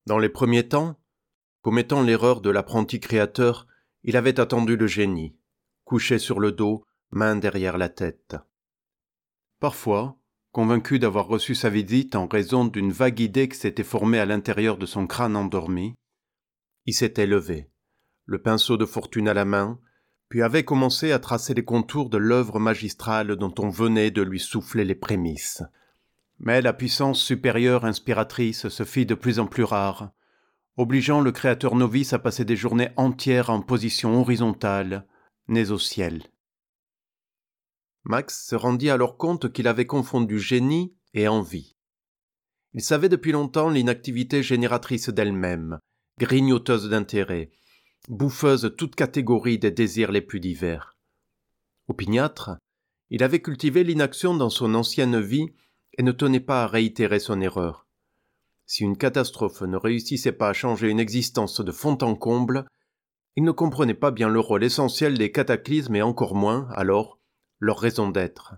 Dans les premiers temps, commettant l'erreur de l'apprenti créateur, il avait attendu le génie, couché sur le dos, main derrière la tête. Parfois, convaincu d'avoir reçu sa visite en raison d'une vague idée qui s'était formée à l'intérieur de son crâne endormi, il s'était levé, le pinceau de fortune à la main, puis avait commencé à tracer les contours de l'œuvre magistrale dont on venait de lui souffler les prémices. Mais la puissance supérieure inspiratrice se fit de plus en plus rare, obligeant le créateur novice à passer des journées entières en position horizontale, nez au ciel. Max se rendit alors compte qu'il avait confondu génie et envie. Il savait depuis longtemps l'inactivité génératrice d'elle-même, grignoteuse d'intérêt, bouffeuse toute catégorie des désirs les plus divers. Opiniâtre, il avait cultivé l'inaction dans son ancienne vie et ne tenait pas à réitérer son erreur. Si une catastrophe ne réussissait pas à changer une existence de fond en comble, il ne comprenait pas bien le rôle essentiel des cataclysmes et encore moins, alors, leur raison d'être.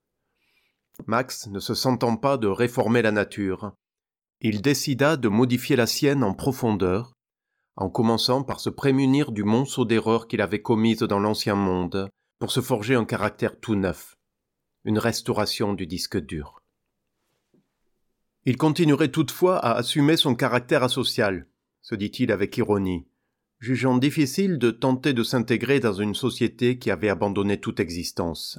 Max ne se sentant pas de réformer la nature, il décida de modifier la sienne en profondeur, en commençant par se prémunir du monceau d'erreurs qu'il avait commises dans l'ancien monde, pour se forger un caractère tout neuf, une restauration du disque dur. Il continuerait toutefois à assumer son caractère asocial, se dit-il avec ironie, jugeant difficile de tenter de s'intégrer dans une société qui avait abandonné toute existence.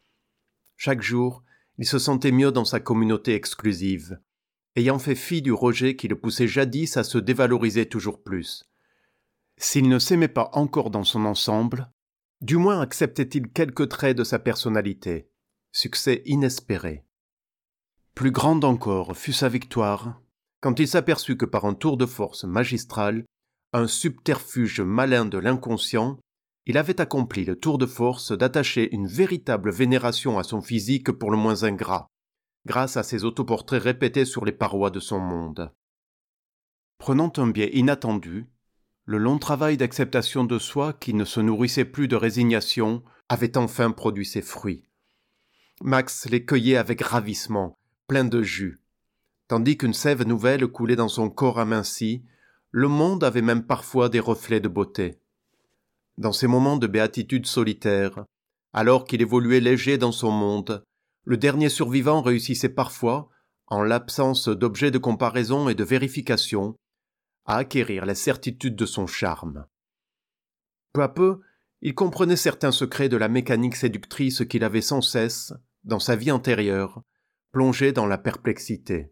Chaque jour, il se sentait mieux dans sa communauté exclusive, ayant fait fi du rejet qui le poussait jadis à se dévaloriser toujours plus. S'il ne s'aimait pas encore dans son ensemble, du moins acceptait-il quelques traits de sa personnalité, succès inespéré. Plus grande encore fut sa victoire, quand il s'aperçut que par un tour de force magistral, un subterfuge malin de l'inconscient, il avait accompli le tour de force d'attacher une véritable vénération à son physique pour le moins ingrat, grâce à ses autoportraits répétés sur les parois de son monde. Prenant un biais inattendu, le long travail d'acceptation de soi qui ne se nourrissait plus de résignation avait enfin produit ses fruits. Max les cueillait avec ravissement, plein de jus. Tandis qu'une sève nouvelle coulait dans son corps aminci, le monde avait même parfois des reflets de beauté. Dans ces moments de béatitude solitaire, alors qu'il évoluait léger dans son monde, le dernier survivant réussissait parfois, en l'absence d'objets de comparaison et de vérification, à acquérir la certitude de son charme. Peu à peu, il comprenait certains secrets de la mécanique séductrice qu'il avait sans cesse, dans sa vie antérieure, plongé dans la perplexité.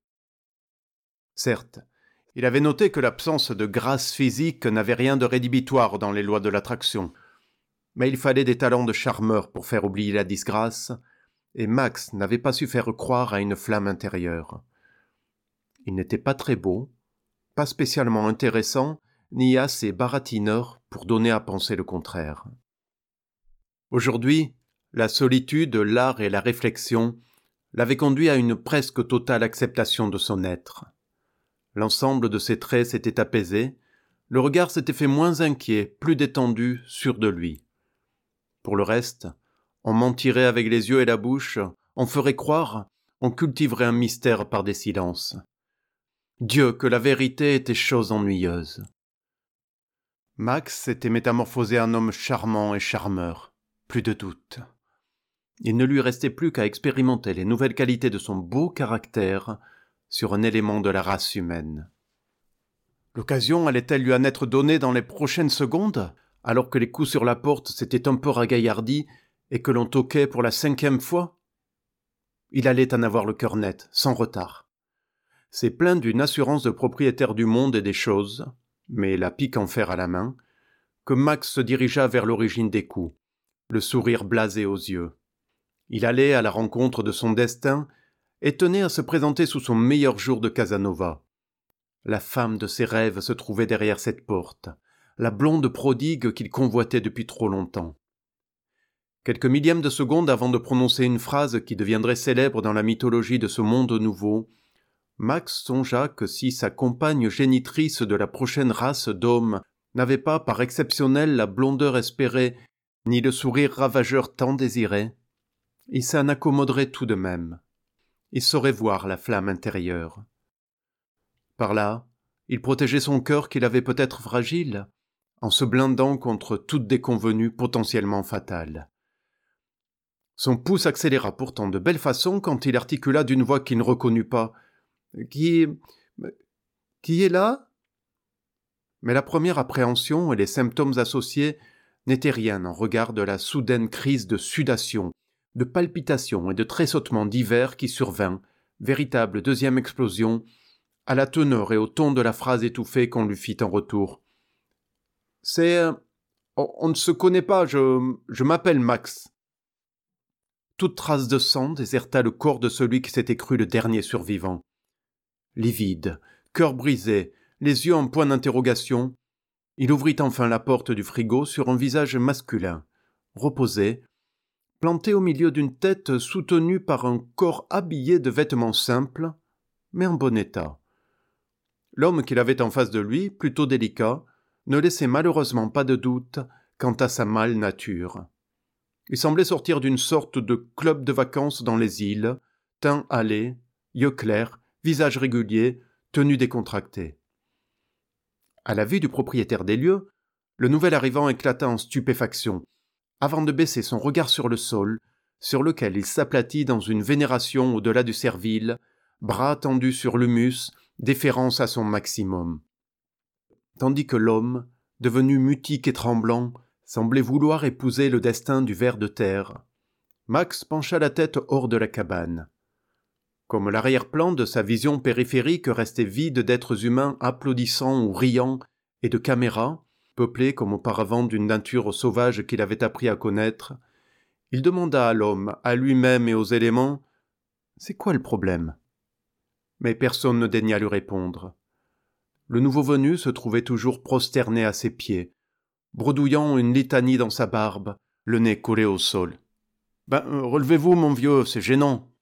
Certes, il avait noté que l'absence de grâce physique n'avait rien de rédhibitoire dans les lois de l'attraction, mais il fallait des talents de charmeur pour faire oublier la disgrâce, et Max n'avait pas su faire croire à une flamme intérieure. Il n'était pas très beau, pas spécialement intéressant, ni assez baratineur pour donner à penser le contraire. Aujourd'hui, la solitude, l'art et la réflexion l'avaient conduit à une presque totale acceptation de son être. L'ensemble de ses traits s'était apaisé, le regard s'était fait moins inquiet, plus détendu, sûr de lui. Pour le reste, on mentirait avec les yeux et la bouche, on ferait croire, on cultiverait un mystère par des silences. Dieu, que la vérité était chose ennuyeuse. Max s'était métamorphosé en homme charmant et charmeur, plus de doute. Il ne lui restait plus qu'à expérimenter les nouvelles qualités de son beau caractère sur un élément de la race humaine. L'occasion allait-elle lui en être donnée dans les prochaines secondes, alors que les coups sur la porte s'étaient un peu ragaillardis et que l'on toquait pour la 5e fois? Il allait en avoir le cœur net, sans retard. C'est plein d'une assurance de propriétaire du monde et des choses, mais la pique en fer à la main, que Max se dirigea vers l'origine des coups, le sourire blasé aux yeux. Il allait à la rencontre de son destin et tenait à se présenter sous son meilleur jour de Casanova. La femme de ses rêves se trouvait derrière cette porte, la blonde prodigue qu'il convoitait depuis trop longtemps. Quelques millièmes de seconde avant de prononcer une phrase qui deviendrait célèbre dans la mythologie de ce monde nouveau, Max songea que si sa compagne génitrice de la prochaine race d'hommes n'avait pas par exceptionnelle la blondeur espérée, ni le sourire ravageur tant désiré, il s'en accommoderait tout de même. Il saurait voir la flamme intérieure. Par là, Il protégeait son cœur qu'il avait peut-être fragile, en se blindant contre toute déconvenue potentiellement fatale. Son pouls s'accéléra pourtant de belle façon quand il articula d'une voix qu'il ne reconnut pas. « Qui est là ?» Mais la première appréhension et les symptômes associés n'étaient rien en regard de la soudaine crise de sudation, de palpitations et de tressautements divers qui survint, véritable deuxième explosion, à la teneur et au ton de la phrase étouffée qu'on lui fit en retour. « C'est... on ne se connaît pas, je m'appelle Max. » Toute trace de sang déserta le corps de celui qui s'était cru le dernier survivant. Livide, cœur brisé, les yeux en point d'interrogation, il ouvrit enfin la porte du frigo sur un visage masculin, reposé, planté au milieu d'une tête soutenue par un corps habillé de vêtements simples, mais en bon état. L'homme qu'il avait en face de lui, plutôt délicat, ne laissait malheureusement pas de doute quant à sa mâle nature. Il semblait sortir d'une sorte de club de vacances dans les îles, teint hâlé, yeux clairs, visage régulier, tenue décontractée. À la vue du propriétaire des lieux, le nouvel arrivant éclata en stupéfaction, avant de baisser son regard sur le sol, sur lequel il s'aplatit dans une vénération au-delà du servile, bras tendus sur l'humus, déférence à son maximum. Tandis que l'homme, devenu mutique et tremblant, semblait vouloir épouser le destin du ver de terre, Max pencha la tête hors de la cabane. Comme l'arrière-plan de sa vision périphérique restait vide d'êtres humains applaudissant ou riant et de caméras, peuplées comme auparavant d'une nature sauvage qu'il avait appris à connaître, il demanda à l'homme, à lui-même et aux éléments « C'est quoi le problème ?» Mais personne ne daigna lui répondre. Le nouveau venu se trouvait toujours prosterné à ses pieds, bredouillant une litanie dans sa barbe, le nez collé au sol. « Relevez-vous, mon vieux, c'est gênant.